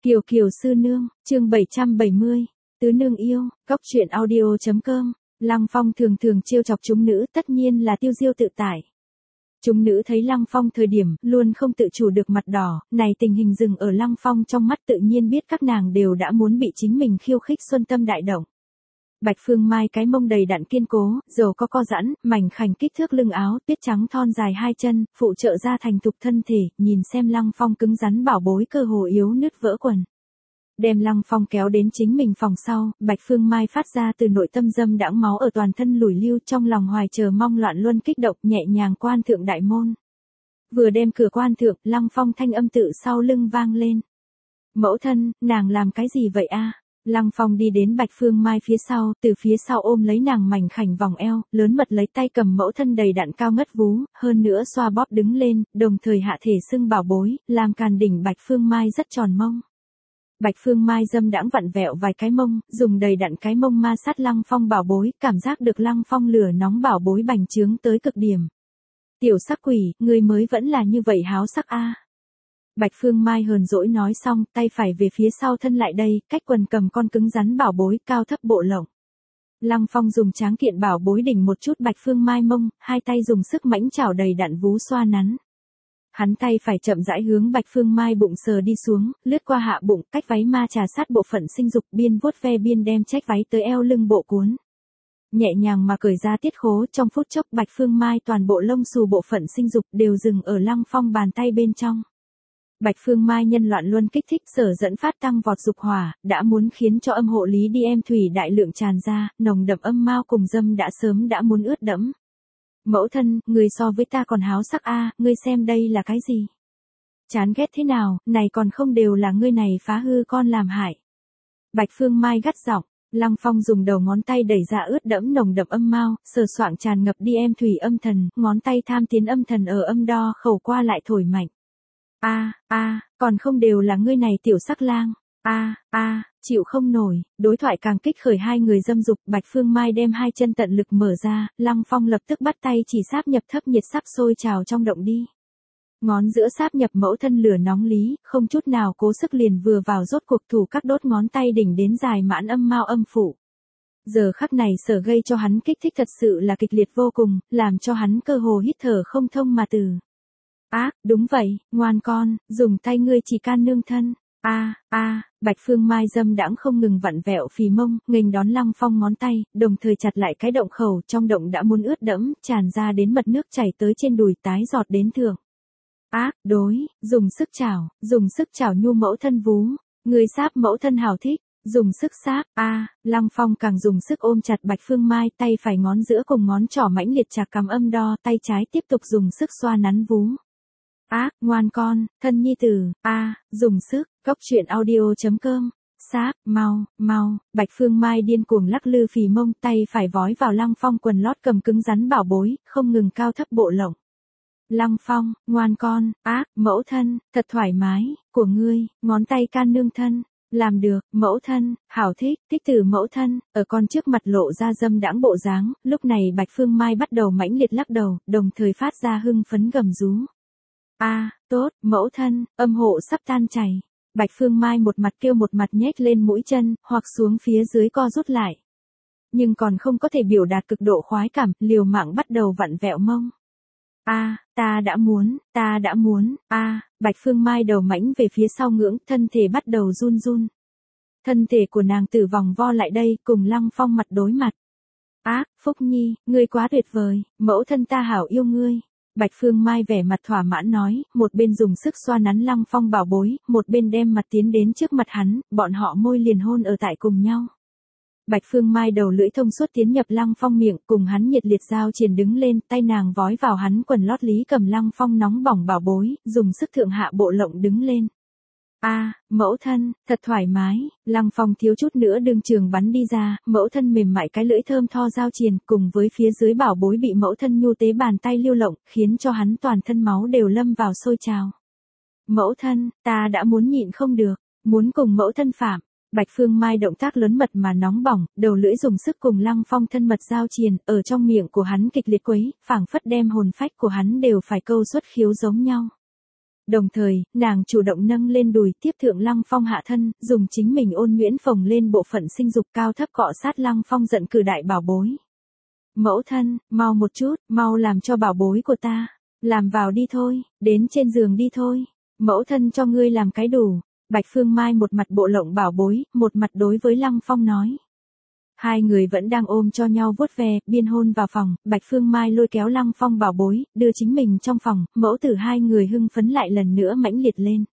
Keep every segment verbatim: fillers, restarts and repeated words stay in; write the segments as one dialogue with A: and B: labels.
A: Kiều Kiều sư nương, chương bảy trăm bảy mươi, tứ nương yêu, góc truyện audio.com, Lăng Phong thường thường trêu chọc chúng nữ tất nhiên là tiêu diêu tự tại. Chúng nữ thấy Lăng Phong thời điểm luôn không tự chủ được mặt đỏ, này tình hình dừng ở Lăng Phong trong mắt tự nhiên biết các nàng đều đã muốn bị chính mình khiêu khích xuân tâm đại động. Bạch Phương Mai cái mông đầy đặn kiên cố, dầu có co giãn, mảnh khảnh kích thước lưng áo, tuyết trắng thon dài hai chân, phụ trợ ra thành thục thân thể, nhìn xem Lăng Phong cứng rắn bảo bối cơ hồ yếu nứt vỡ quần. Đem Lăng Phong kéo đến chính mình phòng sau, Bạch Phương Mai phát ra từ nội tâm dâm đãng máu ở toàn thân lùi lưu, trong lòng hoài chờ mong loạn luân kích động, nhẹ nhàng quan thượng đại môn. Vừa đem cửa quan thượng, Lăng Phong thanh âm tự sau lưng vang lên. Mẫu thân, nàng làm cái gì vậy a? Lăng Phong đi đến Bạch Phương Mai phía sau, từ phía sau ôm lấy nàng mảnh khảnh vòng eo, lớn mật lấy tay cầm mẫu thân đầy đặn cao ngất vú, hơn nữa xoa bóp đứng lên, đồng thời hạ thể xưng bảo bối, làm càn đỉnh Bạch Phương Mai rất tròn mông. Bạch Phương Mai dâm đãng vặn vẹo vài cái mông, dùng đầy đặn cái mông ma sát Lăng Phong bảo bối, cảm giác được Lăng Phong lửa nóng bảo bối bành trướng tới cực điểm. Tiểu sắc quỷ, ngươi mới vẫn là như vậy háo sắc a. Bạch Phương Mai hờn dỗi nói xong, tay phải về phía sau thân lại đây, cách quần cầm con cứng rắn bảo bối, cao thấp bộ lộng. Lăng Phong dùng tráng kiện bảo bối đỉnh một chút Bạch Phương Mai mông, hai tay dùng sức mãnh chảo đầy đặn vú xoa nắn. Hắn tay phải chậm rãi hướng Bạch Phương Mai bụng sờ đi xuống, lướt qua hạ bụng, cách váy ma trà sát bộ phận sinh dục, biên vuốt ve biên đem trách váy tới eo lưng bộ cuốn. Nhẹ nhàng mà cởi ra tiết khố, trong phút chốc Bạch Phương Mai toàn bộ lông xù bộ phận sinh dục đều dừng ở Lăng Phong bàn tay bên trong. Bạch Phương Mai nhân loạn luân kích thích sở dẫn phát tăng vọt dục hỏa, đã muốn khiến cho âm hộ lý đi em thủy đại lượng tràn ra, nồng đậm âm mao cùng dâm đã sớm đã muốn ướt đẫm. Mẫu thân, người so với ta còn háo sắc a, ngươi xem đây là cái gì? Chán ghét thế nào, này còn không đều là ngươi này phá hư con làm hại. Bạch Phương Mai gắt giọng, Lăng Phong dùng đầu ngón tay đẩy ra ướt đẫm nồng đậm âm mao, sờ soạng tràn ngập đi em thủy âm thần, ngón tay tham tiến âm thần ở âm đo khẩu qua lại thổi mạnh. A, a, còn không đều là ngươi này tiểu sắc lang. A, a, chịu không nổi, đối thoại càng kích khởi hai người dâm dục, Bạch Phương Mai đem hai chân tận lực mở ra, Lăng Phong lập tức bắt tay chỉ sáp nhập thấp nhiệt sắp sôi trào trong động đi. Ngón giữa sáp nhập mẫu thân lửa nóng lý, không chút nào cố sức liền vừa vào rốt cuộc thủ các đốt ngón tay đỉnh đến dài mãn âm mao âm phủ. Giờ khắc này sở gây cho hắn kích thích thật sự là kịch liệt vô cùng, làm cho hắn cơ hồ hít thở không thông mà từ. Á, à, đúng vậy, ngoan con, dùng tay ngươi chỉ can nương thân. A, à, a, à, Bạch Phương Mai dâm đãng không ngừng vặn vẹo phì mông, nghênh đón Lăng Phong ngón tay, đồng thời chặt lại cái động khẩu, trong động đã muốn ướt đẫm, tràn ra đến mật nước chảy tới trên đùi tái giọt đến thượng. Á, à, đối, dùng sức chảo, dùng sức chảo nhu mẫu thân vú, người sáp mẫu thân hào thích, dùng sức sáp, a, à, Lăng Phong càng dùng sức ôm chặt Bạch Phương Mai, tay phải ngón giữa cùng ngón trỏ mãnh liệt chặt cắm âm đo, tay trái tiếp tục dùng sức xoa nắn vú. Á, à, ngoan con, thân nhi tử, a, à, dùng sức, góc truyện audio.com, sáp, mau, mau, Bạch Phương Mai điên cuồng lắc lư phì mông, tay phải vói vào Lăng Phong quần lót cầm cứng rắn bảo bối, không ngừng cao thấp bộ lộng. Lăng Phong, ngoan con, á, à, mẫu thân, thật thoải mái, của ngươi, ngón tay can nương thân. Làm được, mẫu thân, hảo thích, thích từ mẫu thân, ở con trước mặt lộ ra dâm đãng bộ dáng, lúc này Bạch Phương Mai bắt đầu mãnh liệt lắc đầu, đồng thời phát ra hưng phấn gầm rú. A, à, tốt, mẫu thân, âm hộ sắp tan chảy. Bạch Phương Mai một mặt kêu một mặt nhếch lên mũi chân, hoặc xuống phía dưới co rút lại. Nhưng còn không có thể biểu đạt cực độ khoái cảm, liều mạng bắt đầu vặn vẹo mông. A, à, ta đã muốn, ta đã muốn, a, à, Bạch Phương Mai đầu mãnh về phía sau ngưỡng, thân thể bắt đầu run run. Thân thể của nàng từ vòng vo lại đây, cùng Lăng Phong mặt đối mặt. Á, à, Phúc Nhi, ngươi quá tuyệt vời, mẫu thân ta hảo yêu ngươi. Bạch Phương Mai vẻ mặt thỏa mãn nói, một bên dùng sức xoa nắn Lăng Phong bảo bối, một bên đem mặt tiến đến trước mặt hắn, bọn họ môi liền hôn ở tại cùng nhau. Bạch Phương Mai đầu lưỡi thông suốt tiến nhập Lăng Phong miệng, cùng hắn nhiệt liệt giao triền đứng lên, tay nàng vói vào hắn quần lót lý cầm Lăng Phong nóng bỏng bảo bối, dùng sức thượng hạ bộ lộng đứng lên. A, à, mẫu thân, thật thoải mái, Lăng Phong thiếu chút nữa đường trường bắn đi ra, mẫu thân mềm mại cái lưỡi thơm tho giao triền, cùng với phía dưới bảo bối bị mẫu thân nhu tế bàn tay liêu lộng, khiến cho hắn toàn thân máu đều lâm vào sôi trào. Mẫu thân, ta đã muốn nhịn không được, muốn cùng mẫu thân phạm. Bạch Phương Mai động tác lớn mật mà nóng bỏng, đầu lưỡi dùng sức cùng Lăng Phong thân mật giao triền, ở trong miệng của hắn kịch liệt quấy, phảng phất đem hồn phách của hắn đều phải câu xuất khiếu giống nhau. Đồng thời, nàng chủ động nâng lên đùi tiếp thượng Lăng Phong hạ thân, dùng chính mình ôn nhuyễn phồng lên bộ phận sinh dục cao thấp cọ sát Lăng Phong giận cử đại bảo bối. Mẫu thân, mau một chút, mau làm cho bảo bối của ta. Làm vào đi thôi, đến trên giường đi thôi. Mẫu thân cho ngươi làm cái đủ. Bạch Phương Mai một mặt bộ lộng bảo bối, một mặt đối với Lăng Phong nói. Hai người vẫn đang ôm cho nhau vuốt ve, biên hôn vào phòng, Bạch Phương Mai lôi kéo Lăng Phong bảo bối, đưa chính mình trong phòng, mẫu tử hai người hưng phấn lại lần nữa mãnh liệt lên.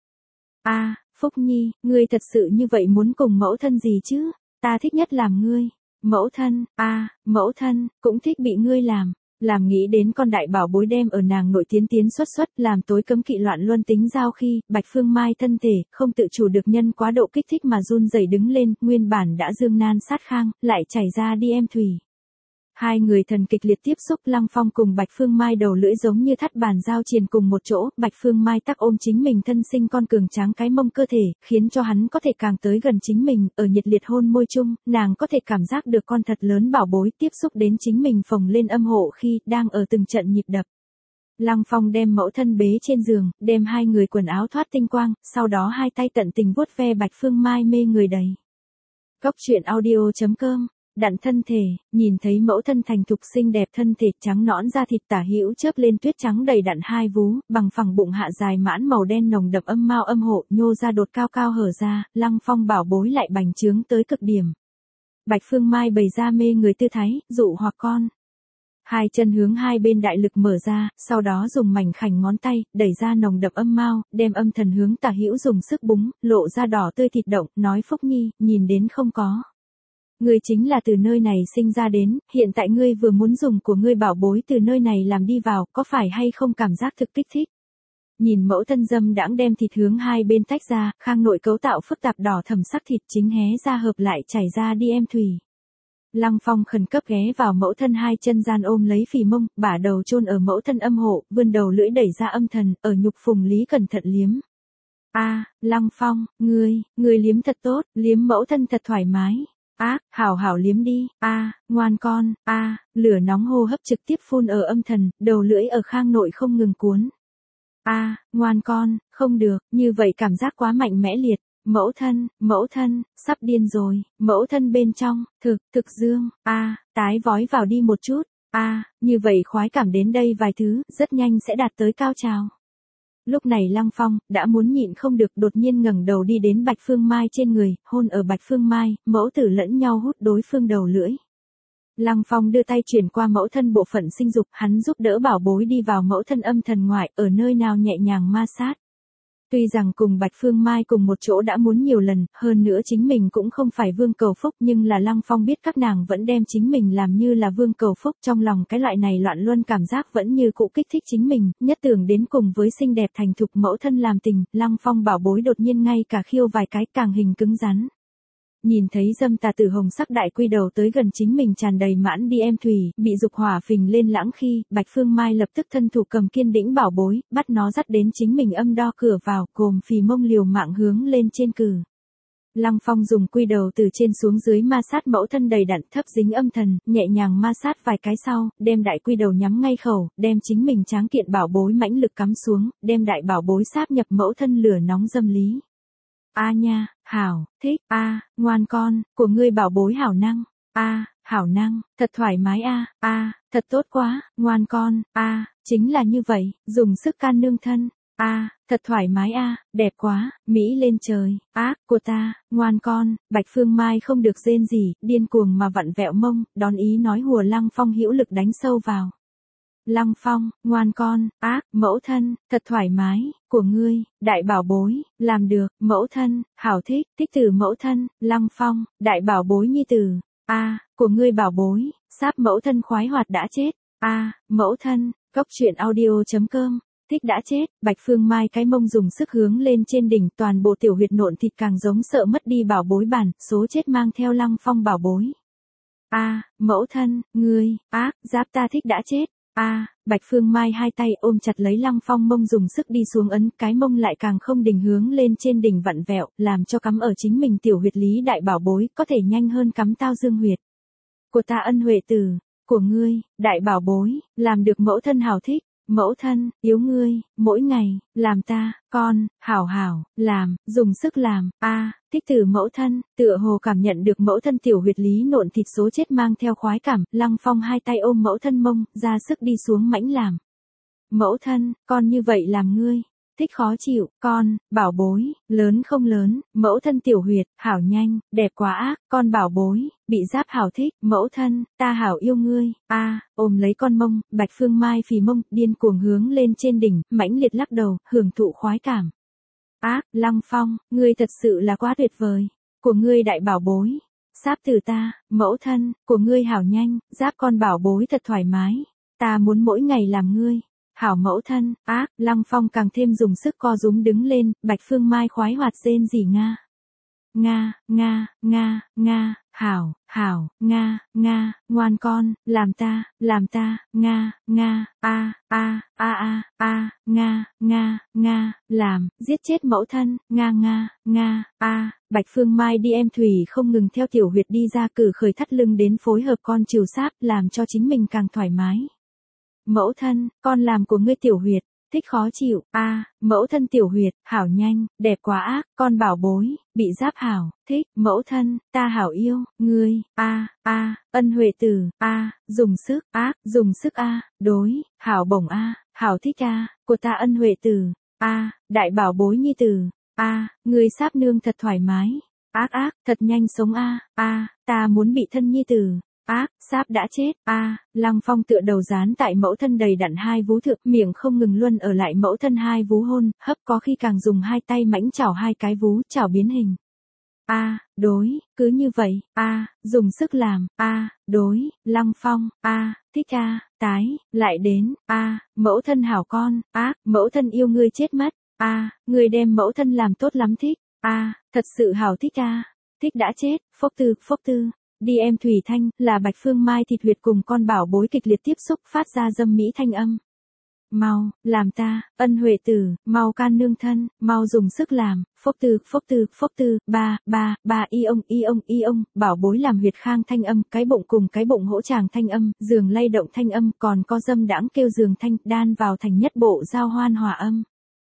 A: A, Phúc Nhi, ngươi thật sự như vậy muốn cùng mẫu thân gì chứ? Ta thích nhất làm ngươi. Mẫu thân, a, mẫu thân, cũng thích bị ngươi làm. Làm nghĩ đến con đại bảo bối đem ở nàng nội tiến tiến xuất xuất, làm tối cấm kỵ loạn luân tính giao khi, Bạch Phương Mai thân thể, không tự chủ được nhân quá độ kích thích mà run rẩy đứng lên, nguyên bản đã dương nan sát khang, lại chảy ra đi em thủy. Hai người thần kịch liệt tiếp xúc, Lăng Phong cùng Bạch Phương Mai đầu lưỡi giống như thắt bàn giao triền cùng một chỗ, Bạch Phương Mai tắc ôm chính mình thân sinh con cường tráng cái mông cơ thể, khiến cho hắn có thể càng tới gần chính mình, ở nhiệt liệt hôn môi chung, nàng có thể cảm giác được con thật lớn bảo bối tiếp xúc đến chính mình phồng lên âm hộ khi đang ở từng trận nhịp đập. Lăng Phong đem mẫu thân bế trên giường, đem hai người quần áo thoát tinh quang, sau đó hai tay tận tình vuốt ve Bạch Phương Mai mê người đầy. Góc truyện audio chấm com Đặn thân thể, nhìn thấy mẫu thân thành thục xinh đẹp thân thể trắng nõn da thịt tả hữu chớp lên tuyết trắng đầy đặn hai vú, bằng phẳng bụng hạ dài mãn màu đen nồng đậm âm mao âm hộ nhô ra đột cao cao hở ra, Lăng Phong bảo bối lại bành trướng tới cực điểm. Bạch Phương Mai bày ra mê người tư thái, dụ hoặc con. Hai chân hướng hai bên đại lực mở ra, sau đó dùng mảnh khảnh ngón tay, đẩy ra nồng đậm âm mao, đem âm thần hướng tả hữu dùng sức búng, lộ ra đỏ tươi thịt động, nói Phúc Nhi, nhìn đến không có. Ngươi chính là từ nơi này sinh ra đến, hiện tại ngươi vừa muốn dùng của ngươi bảo bối từ nơi này làm đi vào, có phải hay không cảm giác thực kích thích? Nhìn mẫu thân dâm đãng đem thịt hướng hai bên tách ra, khang nội cấu tạo phức tạp đỏ thẫm sắc thịt chính hé ra hợp lại chảy ra đi em thủy. Lăng Phong khẩn cấp ghé vào mẫu thân hai chân gian ôm lấy phì mông, bả đầu chôn ở mẫu thân âm hộ, vươn đầu lưỡi đẩy ra âm thần, ở nhục phùng lý cẩn thận liếm. A, Lăng Phong, ngươi, ngươi liếm thật tốt, liếm mẫu thân thật thoải mái. Ác, à, hảo hảo liếm đi, a, à, ngoan con, a, à, lửa nóng hô hấp trực tiếp phun ở âm thần, đầu lưỡi ở khang nội không ngừng cuốn. A, à, ngoan con, không được, như vậy cảm giác quá mạnh mẽ liệt. Mẫu thân, mẫu thân, sắp điên rồi, mẫu thân bên trong, thực, thực dương, a, à, tái vói vào đi một chút, a, à, như vậy khoái cảm đến đây vài thứ, rất nhanh sẽ đạt tới cao trào. Lúc này Lăng Phong, đã muốn nhịn không được đột nhiên ngẩng đầu đi đến Bạch Phương Mai trên người, hôn ở Bạch Phương Mai, mẫu tử lẫn nhau hút đối phương đầu lưỡi. Lăng Phong đưa tay chuyển qua mẫu thân bộ phận sinh dục, hắn giúp đỡ bảo bối đi vào mẫu thân âm thần ngoại, ở nơi nào nhẹ nhàng ma sát. Tuy rằng cùng Bạch Phương Mai cùng một chỗ đã muốn nhiều lần, hơn nữa chính mình cũng không phải vương cầu phúc, nhưng là Lăng Phong biết các nàng vẫn đem chính mình làm như là vương cầu phúc, trong lòng cái loại này loạn luân cảm giác vẫn như cũ kích thích chính mình, nhất tưởng đến cùng với xinh đẹp thành thục mẫu thân làm tình, Lăng Phong bảo bối đột nhiên ngay cả khiêu vài cái càng hình cứng rắn. Nhìn thấy dâm tà tử hồng sắc đại quy đầu tới gần chính mình tràn đầy mãn đi em thủy, bị dục hỏa phình lên lãng khi, Bạch Phương Mai lập tức thân thủ cầm kiên đĩnh bảo bối, bắt nó dắt đến chính mình âm đo cửa vào, gồm phì mông liều mạng hướng lên trên cử. Lăng Phong dùng quy đầu từ trên xuống dưới ma sát mẫu thân đầy đặn thấp dính âm thần, nhẹ nhàng ma sát vài cái sau, đem đại quy đầu nhắm ngay khẩu, đem chính mình tráng kiện bảo bối mãnh lực cắm xuống, đem đại bảo bối sáp nhập mẫu thân lửa nóng dâm lý. A nha, hảo, thích, a, ngoan con, của ngươi bảo bối hảo năng, a, hảo năng, thật thoải mái a, a, thật tốt quá, ngoan con, a, chính là như vậy, dùng sức can nương thân, a, thật thoải mái a, đẹp quá, mỹ lên trời, ác của ta, ngoan con, Bạch Phương Mai không được rên gì, điên cuồng mà vặn vẹo mông, đón ý nói hùa Lăng Phong hữu lực đánh sâu vào. Lăng Phong, ngoan con, ác, mẫu thân, thật thoải mái, của ngươi, đại bảo bối, làm được, mẫu thân, hảo thích, thích từ mẫu thân, Lăng Phong, đại bảo bối nhi tử, a, à, của ngươi bảo bối, sáp mẫu thân khoái hoạt đã chết, a, à, mẫu thân, góc truyện audio chấm com, thích đã chết, Bạch Phương Mai cái mông dùng sức hướng lên trên đỉnh, toàn bộ tiểu huyệt nộn thịt càng giống sợ mất đi bảo bối bản, số chết mang theo Lăng Phong bảo bối. A, à, mẫu thân, ngươi, ác, giáp ta thích đã chết. A, à, Bạch Phương Mai hai tay ôm chặt lấy Lăng Phong mông dùng sức đi xuống ấn, cái mông lại càng không đình hướng lên trên đỉnh vặn vẹo, làm cho cắm ở chính mình tiểu huyệt lý đại bảo bối, có thể nhanh hơn cắm tao dương huyệt. Của ta ân huệ tử, của ngươi, đại bảo bối, làm được mẫu thân hào thích, mẫu thân, yêu ngươi, mỗi ngày, làm ta, con, hảo hảo, làm, dùng sức làm, a thích từ mẫu thân, tựa hồ cảm nhận được mẫu thân tiểu huyệt lý nộn thịt số chết mang theo khoái cảm, Lăng Phong hai tay ôm mẫu thân mông, ra sức đi xuống mãnh làm. Mẫu thân, con như vậy làm ngươi. Thích khó chịu, con, bảo bối, lớn không lớn, mẫu thân tiểu huyệt, hảo nhanh, đẹp quá ác, con bảo bối, bị giáp hảo thích, mẫu thân, ta hảo yêu ngươi, a ôm lấy con mông, Bạch Phương Mai phì mông, điên cuồng hướng lên trên đỉnh, mãnh liệt lắc đầu, hưởng thụ khoái cảm. Ác, Lăng Phong, ngươi thật sự là quá tuyệt vời, của ngươi đại bảo bối, sáp từ ta, mẫu thân, của ngươi hảo nhanh, giáp con bảo bối thật thoải mái, ta muốn mỗi ngày làm ngươi. Hảo mẫu thân, ác, Lăng Phong càng thêm dùng sức co rúm đứng lên, Bạch Phương Mai khoái hoạt rên rỉ nga. Nga, nga, nga, nga, hảo, hảo, nga, nga, ngoan con, làm ta, làm ta, nga, nga, a, a, a a, a, nga, nga, nga, làm, giết chết mẫu thân, nga nga, nga, a, Bạch Phương Mai đi em thủy không ngừng theo tiểu huyệt đi ra cử khởi thắt lưng đến phối hợp con trìu sáp làm cho chính mình càng thoải mái. Mẫu thân, con làm của ngươi tiểu huyệt, thích khó chịu, a mẫu thân tiểu huyệt, hảo nhanh, đẹp quá ác, con bảo bối, bị giáp hảo, thích, mẫu thân, ta hảo yêu, ngươi, a a ân huệ tử, a dùng sức, ác, dùng sức a đối, hảo bổng a hảo thích a của ta ân huệ tử, a đại bảo bối nhi tử, a ngươi sáp nương thật thoải mái, ác ác, thật nhanh sống a a ta muốn bị thân nhi tử. Ác, sáp đã chết, a Lăng Phong tựa đầu dán tại mẫu thân đầy đặn hai vú thượng, miệng không ngừng luân ở lại mẫu thân hai vú hôn, hấp có khi càng dùng hai tay mãnh chảo hai cái vú, chảo biến hình. A đối, cứ như vậy, a dùng sức làm, a đối, Lăng Phong, a thích a tái, lại đến, a mẫu thân hảo con, ác, mẫu thân yêu ngươi chết mất, a ngươi đem mẫu thân làm tốt lắm thích, a thật sự hảo thích a thích đã chết, phốc tư, phốc tư. Đi em thủy thanh, là Bạch Phương Mai thịt huyệt cùng con bảo bối kịch liệt tiếp xúc phát ra dâm mỹ thanh âm. Mau, làm ta, ân huệ tử, mau can nương thân, mau dùng sức làm, phốc tư, phốc tư, phốc tư, ba, ba, ba y ông, y ông, y ông, bảo bối làm huyệt khang thanh âm, cái bụng cùng cái bụng hỗ tràng thanh âm, giường lay động thanh âm, còn có dâm đãng kêu giường thanh, đan vào thành nhất bộ giao hoan hòa âm.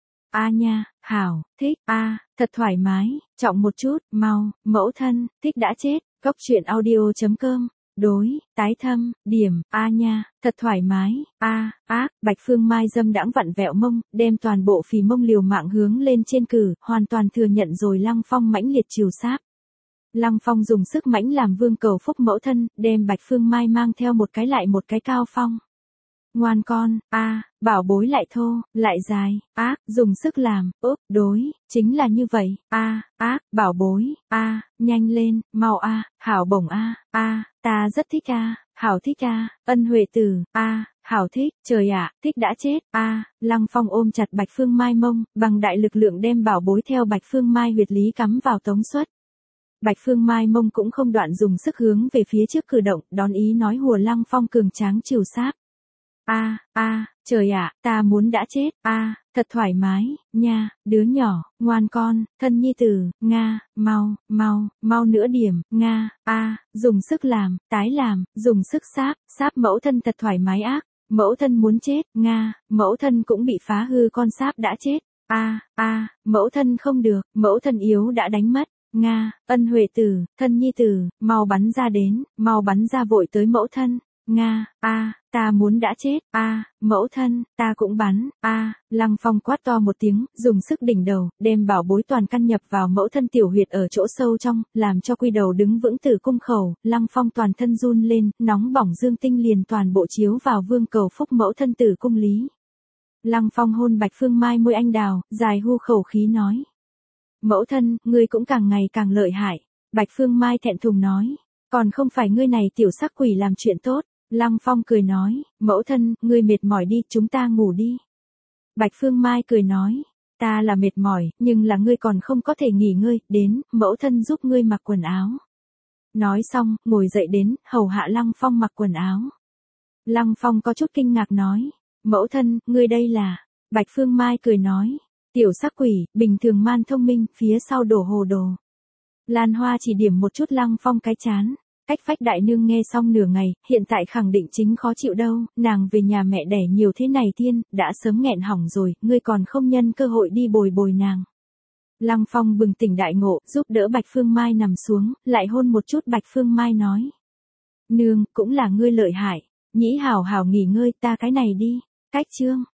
A: A nha, hảo, thích, a thật thoải mái, trọng một chút, mau, mẫu thân, thích đã chết. Góc truyện audio chấm com, đối, tái thâm, điểm, a nha, thật thoải mái, a ác, Bạch Phương Mai dâm đãng vặn vẹo mông, đem toàn bộ phì mông liều mạng hướng lên trên cử, hoàn toàn thừa nhận rồi Lăng Phong mãnh liệt chiều sáp. Lăng Phong dùng sức mãnh làm vương cầu phúc mẫu thân, đem Bạch Phương Mai mang theo một cái lại một cái cao phong. Ngoan con, a bảo bối lại thô, lại dài, ác, dùng sức làm, úp, đối, chính là như vậy, a ác, bảo bối, a nhanh lên, mau a hảo bổng a a ta rất thích a hảo thích a ân huệ tử, a hảo thích, trời ạ, thích đã chết, a Lăng Phong ôm chặt Bạch Phương Mai mông, bằng đại lực lượng đem bảo bối theo Bạch Phương Mai huyệt lý cắm vào tống suất. Bạch Phương Mai mông cũng không đoạn dùng sức hướng về phía trước cử động, đón ý nói hùa Lăng Phong cường tráng chiều sáp. A, a, trời ạ, ta muốn đã chết, a, thật thoải mái, nha, đứa nhỏ, ngoan con, thân nhi tử, nga, mau, mau, mau nữa điểm, nga, a, dùng sức làm, tái làm, dùng sức sáp, sáp mẫu thân thật thoải mái ác, mẫu thân muốn chết, nga, mẫu thân cũng bị phá hư con sáp đã chết, a, a, mẫu thân không được, mẫu thân yếu đã đánh mất. Nga, ân huệ tử, thân nhi tử, mau bắn ra đến, mau bắn ra vội tới mẫu thân. Nga, a, ta muốn đã chết, a, mẫu thân, ta cũng bắn, a, Lăng Phong quát to một tiếng, dùng sức đỉnh đầu, đem bảo bối toàn căn nhập vào mẫu thân tiểu huyệt ở chỗ sâu trong, làm cho quy đầu đứng vững tử cung khẩu, Lăng Phong toàn thân run lên, nóng bỏng dương tinh liền toàn bộ chiếu vào vương cầu phúc mẫu thân tử cung lý. Lăng Phong hôn Bạch Phương Mai môi anh đào, dài hu khẩu khí nói. Mẫu thân, ngươi cũng càng ngày càng lợi hại, Bạch Phương Mai thẹn thùng nói, còn không phải ngươi này tiểu sắc quỷ làm chuyện tốt. Lăng Phong cười nói, mẫu thân, ngươi mệt mỏi đi, chúng ta ngủ đi. Bạch Phương Mai cười nói, ta là mệt mỏi, nhưng là ngươi còn không có thể nghỉ ngơi, đến, mẫu thân giúp ngươi mặc quần áo. Nói xong, ngồi dậy đến, hầu hạ Lăng Phong mặc quần áo. Lăng Phong có chút kinh ngạc nói, mẫu thân, ngươi đây là, Bạch Phương Mai cười nói, tiểu sắc quỷ, bình thường man thông minh, phía sau đổ hồ đồ. Lan Hoa chỉ điểm một chút Lăng Phong cái chán. Cách Phách đại nương nghe xong nửa ngày, hiện tại khẳng định chính khó chịu đâu, nàng về nhà mẹ đẻ nhiều thế này tiên, đã sớm nghẹn hỏng rồi, ngươi còn không nhân cơ hội đi bồi bồi nàng. Lăng Phong bừng tỉnh đại ngộ, giúp đỡ Bạch Phương Mai nằm xuống, lại hôn một chút Bạch Phương Mai nói. Nương, cũng là ngươi lợi hại, nhĩ hảo hảo nghỉ ngơi ta cái này đi, cách chương.